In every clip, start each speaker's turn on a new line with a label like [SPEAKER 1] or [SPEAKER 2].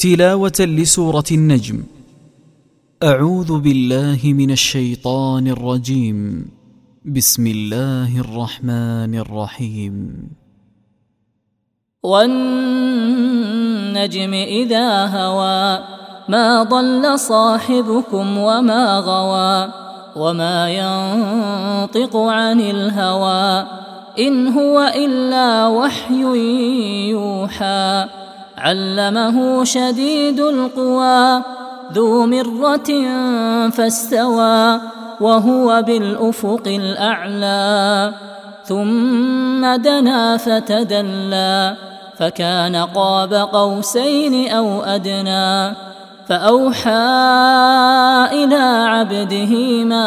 [SPEAKER 1] تلاوة لسورة النجم. أعوذ بالله من الشيطان الرجيم. بسم الله الرحمن الرحيم.
[SPEAKER 2] والنجم إذا هوى ما ضل صاحبكم وما غوى وما ينطق عن الهوى إن هو إلا وحي يوحى علمه شديد القوى ذو مرة فاستوى وهو بالأفق الأعلى ثم دنا فتدلى فكان قاب قوسين أو أدنى فأوحى إلى عبده ما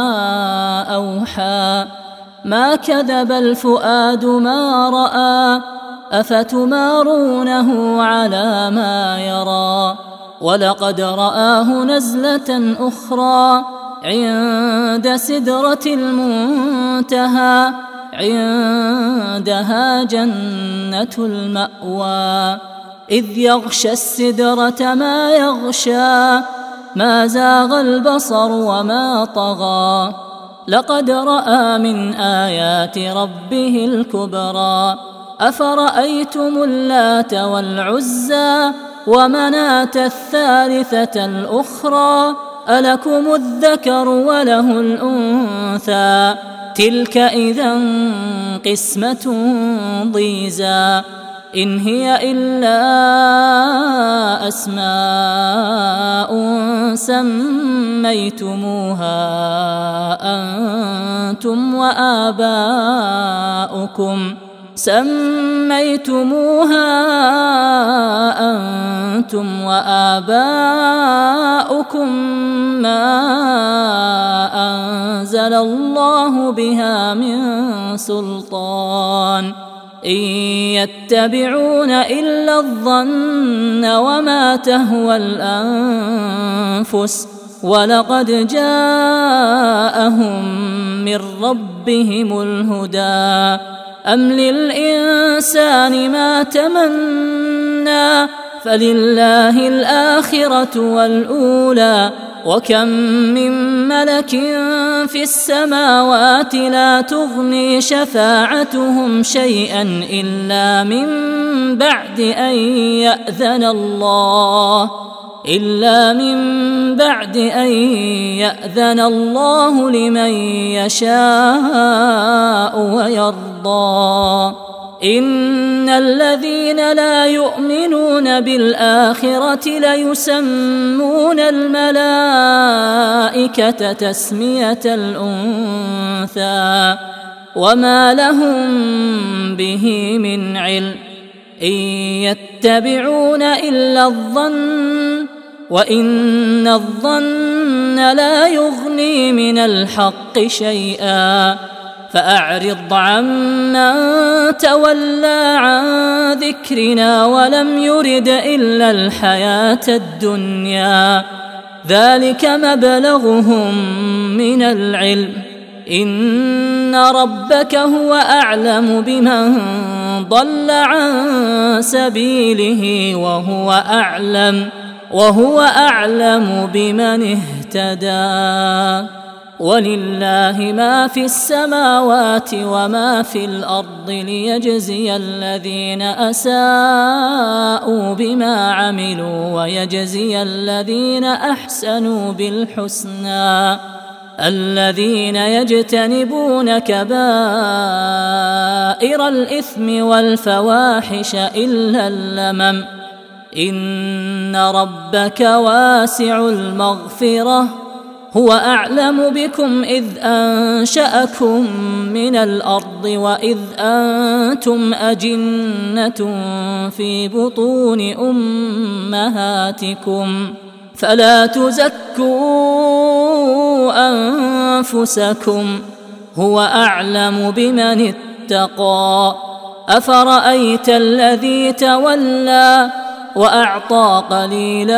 [SPEAKER 2] أوحى ما كذب الفؤاد ما رأى أفتمارونه على ما يرى ولقد رآه نزلة أخرى عند سدرة المنتهى عندها جنة المأوى إذ يغشى السدرة ما يغشى ما زاغ البصر وما طغى لقد رأى من آيات ربه الكبرى أفرأيتم اللات والعزى ومناة الثالثة الأخرى ألكم الذكر وله الأنثى تلك إذا قسمة ضيزى إن هي إلا أسماء سميتموها أنتم وآباؤكم ما أنزل الله بها من سلطان إن يتبعون إلا الظن وما تهوى الأنفس ولقد جاءهم من ربهم الهدى أم للإنسان ما تمنى فلله الآخرة والأولى وكم من ملك في السماوات لا تغني شفاعتهم شيئا إلا من بعد أن يأذن الله لمن يشاء ويرضى إن الذين لا يؤمنون بالآخرة ليسمون الملائكة تسمية الأنثى وما لهم به من علم إن يتبعون إلا الظن وإن الظن لا يغني من الحق شيئا فأعرض عمن تولى عن ذكرنا ولم يرد إلا الحياة الدنيا ذلك مبلغهم من العلم إن ربك هو أعلم بمن ضل عن سبيله وهو أعلم بمن اهتدى ولله ما في السماوات وما في الأرض ليجزي الذين أساءوا بما عملوا ويجزي الذين أحسنوا بالحسنى الذين يجتنبون كبائر الإثم والفواحش إلا اللمم إن ربك واسع المغفرة هو أعلم بكم إذ أنشأكم من الأرض وإذ أنتم أجنة في بطون أمهاتكم فلا تزكوا أنفسكم هو أعلم بمن اتقى أفرأيت الذي تولى وأعطى قليلا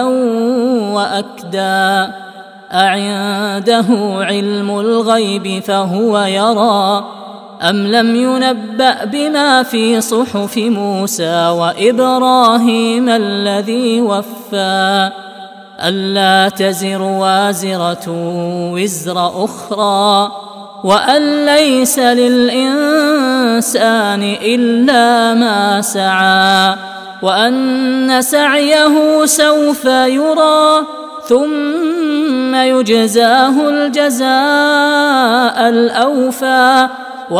[SPEAKER 2] وأكدى أعنده علم الغيب فهو يرى أم لم ينبأ بما في صحف موسى وإبراهيم الذي وفى ألا تزر وازرة وزر أخرى وأن ليس للإنسان إلا ما سعى وأن سعيه سوف يرى ثم يجزاه الجزاء الأوفى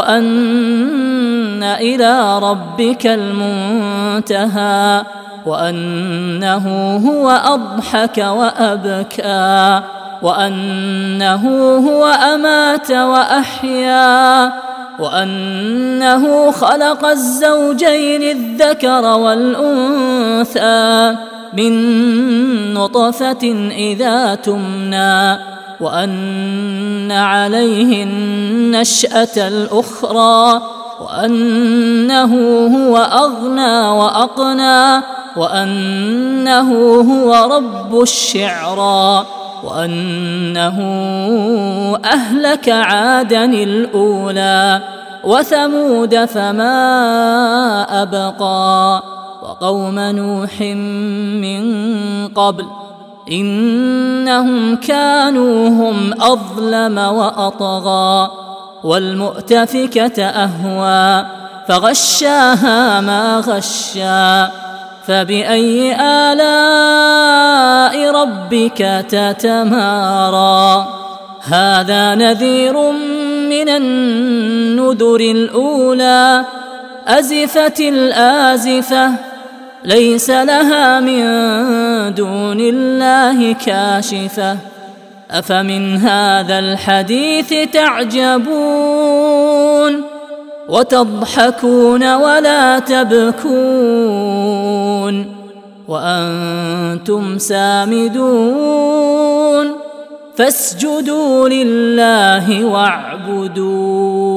[SPEAKER 2] وأن إلى ربك المنتهى وأنه هو أضحك وأبكى وأنه هو أمات وأحيا وأنه خلق الزوجين الذكر والأنثى من نطفة إذا تمنى وأن عليه النشأة الأخرى وأنه هو أغنى وأقنى وأنه هو رب الشعرى وأنه أهلك عادا الأولى وثمود فما أبقى وقوم نوح من قبل إنهم كانوا هم أظلم وأطغى والمؤتفكة أهوى فغشاها ما غشا فبأي آلاء ربك تتمارى هذا نذير من النذر الأولى أزفت الآزفة ليس لها من دون الله كاشفة أفمن هذا الحديث تعجبون وتضحكون ولا تبكون وأنتم سامدون فاسجدوا لله واعبدوا